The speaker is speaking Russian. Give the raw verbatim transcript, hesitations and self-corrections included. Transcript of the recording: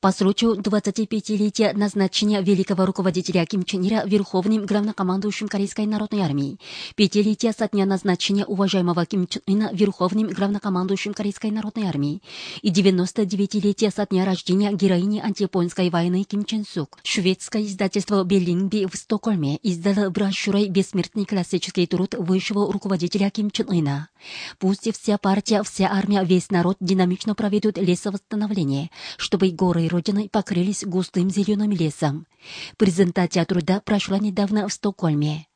По случаю двадцатипятилетия назначения великого руководителя Ким Чен Ира верховным главнокомандующим Корейской народной армии, пятилетия со дня назначения уважаемого Ким Чен Ына верховным главнокомандующим Корейской народной армии и девяностодевятилетия со дня рождения героини антияпонской войны Ким Чен Сук, шведское издательство Беллингби в Стокгольме издало брошюрой «Бессмертный классический труд высшего руководителя Ким Чен Ына». Пусть вся партия, вся армия, весь народ динамично проведут лесовосстановление, чтобы горы Родины покрылись густым зеленым лесом. Презентация труда прошла недавно в Стокгольме.